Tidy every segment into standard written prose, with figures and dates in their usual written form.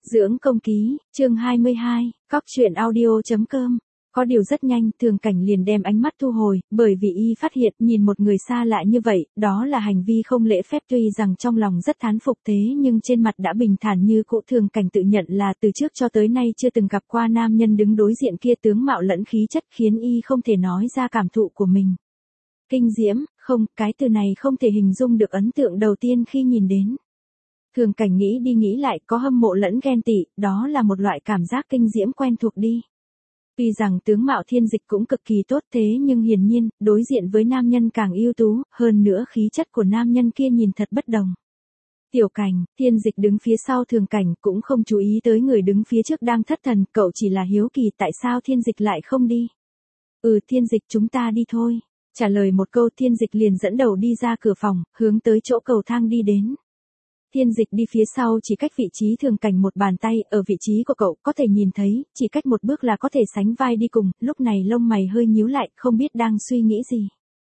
Dưỡng công ký, chương 22, cóc truyện audio.com. Có điều rất nhanh, Thường Cảnh liền đem ánh mắt thu hồi, bởi vì y phát hiện nhìn một người xa lạ như vậy, đó là hành vi không lễ phép, tuy rằng trong lòng rất thán phục thế nhưng trên mặt đã bình thản như cũ. Thường Cảnh tự nhận là từ trước cho tới nay chưa từng gặp qua nam nhân đứng đối diện kia tướng mạo lẫn khí chất khiến y không thể nói ra cảm thụ của mình. Kinh diễm, không, cái từ này không thể hình dung được ấn tượng đầu tiên khi nhìn đến. Thường Cảnh nghĩ đi nghĩ lại, có hâm mộ lẫn ghen tị, đó là một loại cảm giác kinh diễm quen thuộc đi. Tuy rằng tướng mạo Thiên Dịch cũng cực kỳ tốt thế nhưng hiển nhiên, đối diện với nam nhân càng ưu tú, hơn nữa khí chất của nam nhân kia nhìn thật bất đồng. Tiểu Cảnh, Thiên Dịch đứng phía sau Thường Cảnh cũng không chú ý tới người đứng phía trước đang thất thần, cậu chỉ là hiếu kỳ tại sao Thiên Dịch lại không đi. Thiên Dịch, chúng ta đi thôi. Trả lời một câu, Thiên Dịch liền dẫn đầu đi ra cửa phòng, hướng tới chỗ cầu thang đi đến. Thiên Dịch đi phía sau chỉ cách vị trí Thường Cảnh một bàn tay, ở vị trí của cậu có thể nhìn thấy, chỉ cách một bước là có thể sánh vai đi cùng, lúc này lông mày hơi nhíu lại, không biết đang suy nghĩ gì.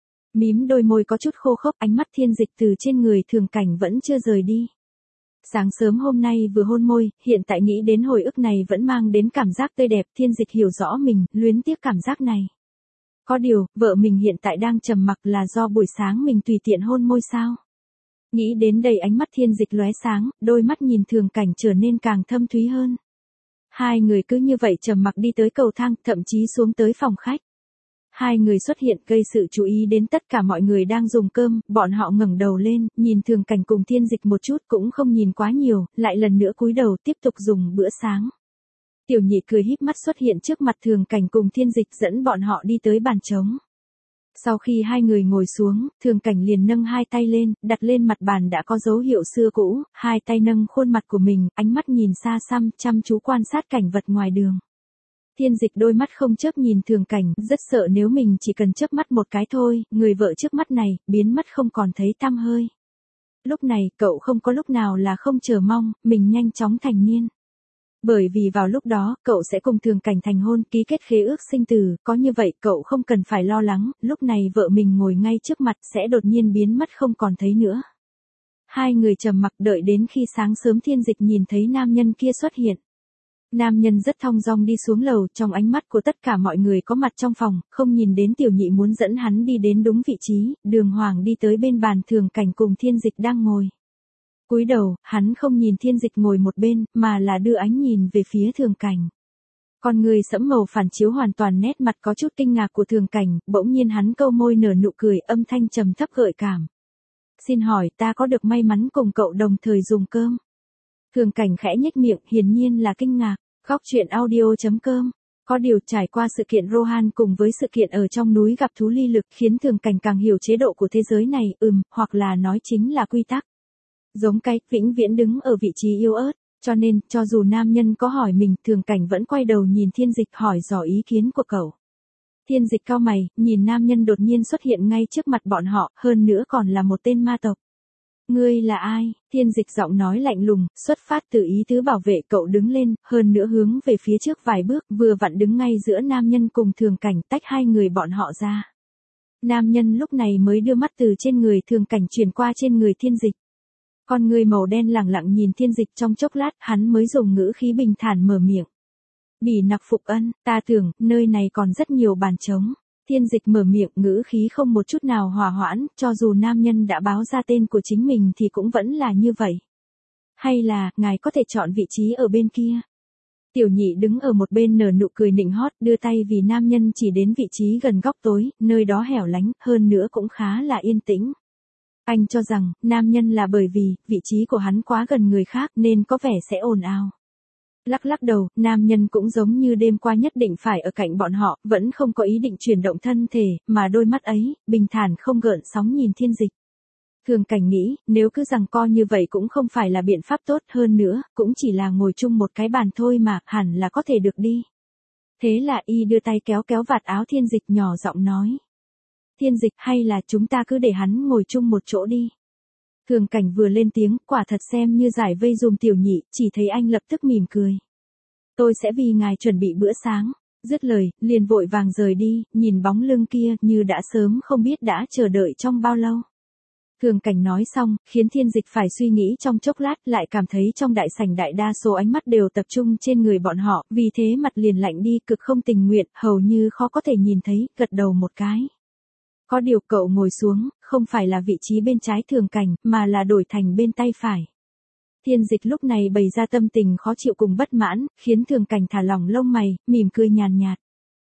Mím đôi môi có chút khô khốc, ánh mắt Thiên Dịch từ trên người Thường Cảnh vẫn chưa rời đi. Sáng sớm hôm nay vừa hôn môi, hiện tại nghĩ đến hồi ức này vẫn mang đến cảm giác tươi đẹp. Thiên Dịch hiểu rõ mình, luyến tiếc cảm giác này. Có điều, vợ mình hiện tại đang trầm mặc là do buổi sáng mình tùy tiện hôn môi sao? Nghĩ đến đây ánh mắt Thiên Dịch lóe sáng, đôi mắt nhìn Thường Cảnh trở nên càng thâm thúy hơn. Hai người cứ như vậy trầm mặc đi tới cầu thang, thậm chí xuống tới phòng khách. Hai người xuất hiện gây sự chú ý đến tất cả mọi người đang dùng cơm, bọn họ ngẩng đầu lên, nhìn Thường Cảnh cùng Thiên Dịch một chút cũng không nhìn quá nhiều, lại lần nữa cúi đầu tiếp tục dùng bữa sáng. Tiểu Nhị cười híp mắt xuất hiện trước mặt Thường Cảnh cùng Thiên Dịch dẫn bọn họ đi tới bàn trống. Sau khi hai người ngồi xuống, Thường Cảnh liền nâng hai tay lên, đặt lên mặt bàn đã có dấu hiệu xưa cũ, hai tay nâng khuôn mặt của mình, ánh mắt nhìn xa xăm, chăm chú quan sát cảnh vật ngoài đường. Thiên Dịch đôi mắt không chớp nhìn Thường Cảnh, rất sợ nếu mình chỉ cần chớp mắt một cái thôi, người vợ trước mắt này, biến mất không còn thấy tăm hơi. Lúc này, cậu không có lúc nào là không chờ mong, mình nhanh chóng thành niên. Bởi vì vào lúc đó, cậu sẽ cùng Thường Cảnh thành hôn, ký kết khế ước sinh tử, có như vậy cậu không cần phải lo lắng, lúc này vợ mình ngồi ngay trước mặt sẽ đột nhiên biến mất không còn thấy nữa. Hai người trầm mặc đợi đến khi sáng sớm Thiên Dịch nhìn thấy nam nhân kia xuất hiện. Nam nhân rất thong dong đi xuống lầu, trong ánh mắt của tất cả mọi người có mặt trong phòng, không nhìn đến Tiểu Nhị muốn dẫn hắn đi đến đúng vị trí, đường hoàng đi tới bên bàn Thường Cảnh cùng Thiên Dịch đang ngồi. Cúi đầu, hắn không nhìn Thiên Dịch ngồi một bên, mà là đưa ánh nhìn về phía Thường Cảnh. Con người sẫm màu phản chiếu hoàn toàn nét mặt có chút kinh ngạc của Thường Cảnh, bỗng nhiên hắn câu môi nở nụ cười, âm thanh trầm thấp gợi cảm. Xin hỏi ta có được may mắn cùng cậu đồng thời dùng cơm? Thường Cảnh khẽ nhếch miệng, hiển nhiên là kinh ngạc. Cóc truyện audio.com. Có điều trải qua sự kiện Rohan cùng với sự kiện ở trong núi gặp thú ly lực khiến Thường Cảnh càng hiểu chế độ của thế giới này, hoặc là nói chính là quy tắc. Giống cái, vĩnh viễn đứng ở vị trí yếu ớt, cho nên, cho dù nam nhân có hỏi mình, Thường Cảnh vẫn quay đầu nhìn Thiên Dịch hỏi dò ý kiến của cậu. Thiên Dịch cau mày, nhìn nam nhân đột nhiên xuất hiện ngay trước mặt bọn họ, hơn nữa còn là một tên ma tộc. Ngươi là ai? Thiên Dịch giọng nói lạnh lùng, xuất phát từ ý tứ bảo vệ cậu đứng lên, hơn nữa hướng về phía trước vài bước, vừa vặn đứng ngay giữa nam nhân cùng Thường Cảnh, tách hai người bọn họ ra. Nam nhân lúc này mới đưa mắt từ trên người Thường Cảnh chuyển qua trên người Thiên Dịch. Con người màu đen lẳng lặng nhìn Thiên Dịch trong chốc lát, hắn mới dùng ngữ khí bình thản mở miệng. Bỉ nặc phục ân, ta tưởng, nơi này còn rất nhiều bàn trống. Thiên Dịch mở miệng, ngữ khí không một chút nào hòa hoãn, cho dù nam nhân đã báo ra tên của chính mình thì cũng vẫn là như vậy. Hay là, ngài có thể chọn vị trí ở bên kia. Tiểu Nhị đứng ở một bên nở nụ cười nịnh hót, đưa tay vì nam nhân chỉ đến vị trí gần góc tối, nơi đó hẻo lánh, hơn nữa cũng khá là yên tĩnh. Anh cho rằng, nam nhân là bởi vì, vị trí của hắn quá gần người khác nên có vẻ sẽ ồn ào. Lắc lắc đầu, nam nhân cũng giống như đêm qua nhất định phải ở cạnh bọn họ, vẫn không có ý định chuyển động thân thể, mà đôi mắt ấy, bình thản không gợn sóng nhìn Thiên Dịch. Thường Cảnh nghĩ, nếu cứ giằng co như vậy cũng không phải là biện pháp tốt, hơn nữa, cũng chỉ là ngồi chung một cái bàn thôi mà, hẳn là có thể được đi. Thế là y đưa tay kéo kéo vạt áo Thiên Dịch nhỏ giọng nói. Thiên Dịch, hay là chúng ta cứ để hắn ngồi chung một chỗ đi. Thường Cảnh vừa lên tiếng, quả thật xem như giải vây dùm Tiểu Nhị, chỉ thấy anh lập tức mỉm cười. Tôi sẽ vì ngài chuẩn bị bữa sáng. Dứt lời, liền vội vàng rời đi, nhìn bóng lưng kia như đã sớm không biết đã chờ đợi trong bao lâu. Thường Cảnh nói xong, khiến Thiên Dịch phải suy nghĩ trong chốc lát, lại cảm thấy trong đại sảnh đại đa số ánh mắt đều tập trung trên người bọn họ, vì thế mặt liền lạnh đi, cực không tình nguyện, hầu như khó có thể nhìn thấy, gật đầu một cái. Có điều cậu ngồi xuống, không phải là vị trí bên trái Thường Cảnh, mà là đổi thành bên tay phải. Thiên Dịch lúc này bày ra tâm tình khó chịu cùng bất mãn, khiến Thường Cảnh thả lỏng lông mày, mỉm cười nhàn nhạt.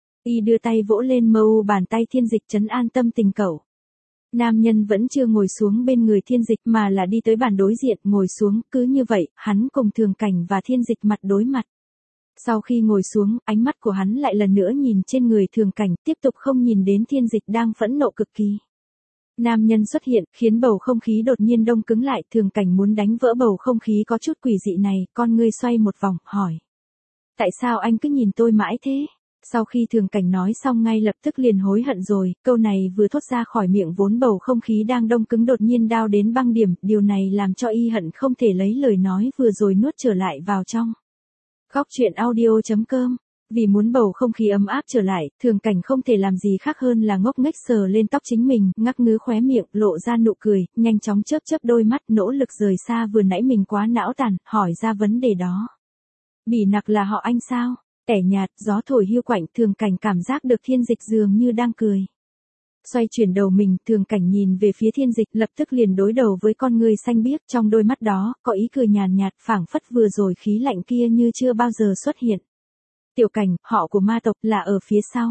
Y đưa tay vỗ lên mâu bàn tay Thiên Dịch trấn an tâm tình cậu. Nam nhân vẫn chưa ngồi xuống bên người Thiên Dịch mà là đi tới bàn đối diện ngồi xuống, cứ như vậy, hắn cùng Thường Cảnh và Thiên Dịch mặt đối mặt. Sau khi ngồi xuống, ánh mắt của hắn lại lần nữa nhìn trên người Thường Cảnh, tiếp tục không nhìn đến Thiên Dịch đang phẫn nộ cực kỳ. Nam nhân xuất hiện, khiến bầu không khí đột nhiên đông cứng lại, Thường Cảnh muốn đánh vỡ bầu không khí có chút quỷ dị này, con ngươi xoay một vòng, hỏi. Tại sao anh cứ nhìn tôi mãi thế? Sau khi Thường Cảnh nói xong ngay lập tức liền hối hận rồi, câu này vừa thốt ra khỏi miệng vốn bầu không khí đang đông cứng đột nhiên đao đến băng điểm, điều này làm cho y hận không thể lấy lời nói vừa rồi nuốt trở lại vào trong. Góc truyện audio.com. Vì muốn bầu không khí ấm áp trở lại, Thường Cảnh không thể làm gì khác hơn là ngốc nghếch sờ lên tóc chính mình, ngắc ngứ khóe miệng, lộ ra nụ cười, nhanh chóng chớp chớp đôi mắt, nỗ lực rời xa vừa nãy mình quá não tàn, hỏi ra vấn đề đó. Bỉ Nặc là họ anh sao? Tẻ nhạt, gió thổi hiu quạnh, Thường Cảnh cảm giác được Thiên Dịch dường như đang cười. Xoay chuyển đầu mình, Thường Cảnh nhìn về phía Thiên Dịch, lập tức liền đối đầu với con người xanh biếc, trong đôi mắt đó, có ý cười nhàn nhạt, phảng phất vừa rồi khí lạnh kia như chưa bao giờ xuất hiện. Tiểu Cảnh, họ của ma tộc là ở phía sau.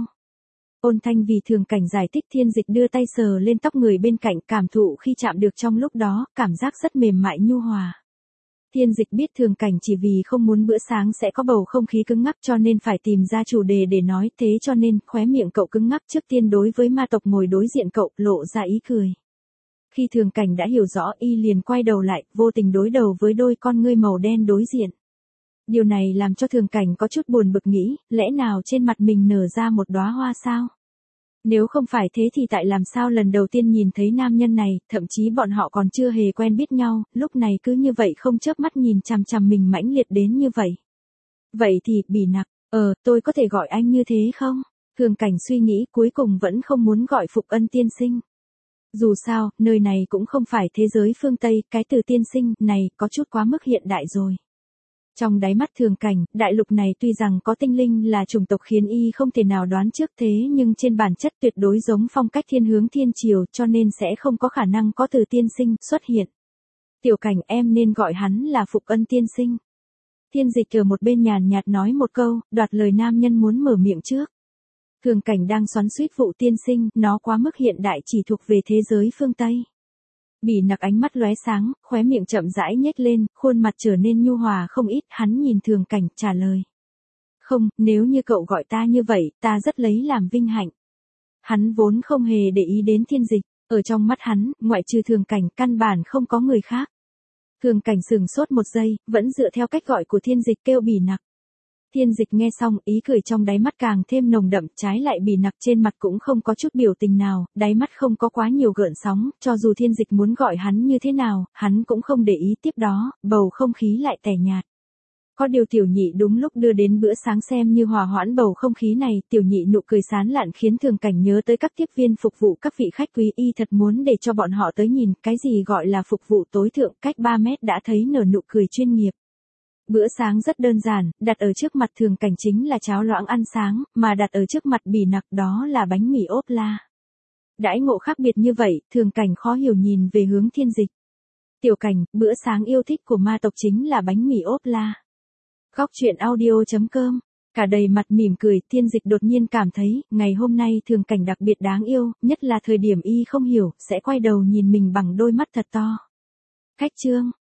Ôn thanh vì Thường Cảnh giải thích, Thiên Dịch đưa tay sờ lên tóc người bên cạnh, cảm thụ khi chạm được trong lúc đó, cảm giác rất mềm mại nhu hòa. Thiên Dịch biết Thường Cảnh chỉ vì không muốn bữa sáng sẽ có bầu không khí cứng ngắc cho nên phải tìm ra chủ đề để nói, thế cho nên khóe miệng cậu cứng ngắc trước tiên đối với ma tộc ngồi đối diện cậu, lộ ra ý cười. Khi Thường Cảnh đã hiểu rõ, y liền quay đầu lại, vô tình đối đầu với đôi con ngươi màu đen đối diện. Điều này làm cho Thường Cảnh có chút buồn bực nghĩ, lẽ nào trên mặt mình nở ra một đóa hoa sao? Nếu không phải thế thì tại làm sao lần đầu tiên nhìn thấy nam nhân này, thậm chí bọn họ còn chưa hề quen biết nhau, lúc này cứ như vậy không chớp mắt nhìn chằm chằm mình mãnh liệt đến như vậy. Vậy thì, Bỉ Nặc, tôi có thể gọi anh như thế không? Thường Cảnh suy nghĩ cuối cùng vẫn không muốn gọi Phục Ân tiên sinh. Dù sao, nơi này cũng không phải thế giới phương Tây, cái từ tiên sinh này có chút quá mức hiện đại rồi. Trong đáy mắt Thường Cảnh, đại lục này tuy rằng có tinh linh là chủng tộc khiến y không thể nào đoán trước thế nhưng trên bản chất tuyệt đối giống phong cách thiên hướng thiên triều cho nên sẽ không có khả năng có từ tiên sinh xuất hiện. Tiểu Cảnh, em nên gọi hắn là Phục Ân tiên sinh. Thiên Dịch ở một bên nhàn nhạt nói một câu, đoạt lời nam nhân muốn mở miệng trước. Thường Cảnh đang xoắn xuýt vụ tiên sinh, nó quá mức hiện đại chỉ thuộc về thế giới phương Tây. Bỉ Nặc ánh mắt lóe sáng, khóe miệng chậm rãi nhếch lên, khuôn mặt trở nên nhu hòa không ít, hắn nhìn Thường Cảnh, trả lời. Không, nếu như cậu gọi ta như vậy, ta rất lấy làm vinh hạnh. Hắn vốn không hề để ý đến Thiên Dịch, ở trong mắt hắn, ngoại trừ Thường Cảnh, căn bản không có người khác. Thường Cảnh sửng sốt một giây, vẫn dựa theo cách gọi của Thiên Dịch kêu Bỉ Nặc. Thiên Dịch nghe xong, ý cười trong đáy mắt càng thêm nồng đậm, trái lại Bỉ Nặc trên mặt cũng không có chút biểu tình nào, đáy mắt không có quá nhiều gợn sóng, cho dù Thiên Dịch muốn gọi hắn như thế nào, hắn cũng không để ý tiếp đó, bầu không khí lại tẻ nhạt. Có điều Tiểu Nhị đúng lúc đưa đến bữa sáng xem như hòa hoãn bầu không khí này, Tiểu Nhị nụ cười sán lạn khiến Thường Cảnh nhớ tới các tiếp viên phục vụ các vị khách quý, y thật muốn để cho bọn họ tới nhìn, cái gì gọi là phục vụ tối thượng, cách 3 mét đã thấy nở nụ cười chuyên nghiệp. Bữa sáng rất đơn giản, đặt ở trước mặt Thường Cảnh chính là cháo loãng ăn sáng, mà đặt ở trước mặt Bỉ Nặc đó là bánh mì ốp la. Đãi ngộ khác biệt như vậy, Thường Cảnh khó hiểu nhìn về hướng Thiên Dịch. Tiểu Cảnh, bữa sáng yêu thích của ma tộc chính là bánh mì ốp la. Góc truyện audio.com. Cả đầy mặt mỉm cười, Thiên Dịch đột nhiên cảm thấy, ngày hôm nay Thường Cảnh đặc biệt đáng yêu, nhất là thời điểm y không hiểu, sẽ quay đầu nhìn mình bằng đôi mắt thật to. Khách chương.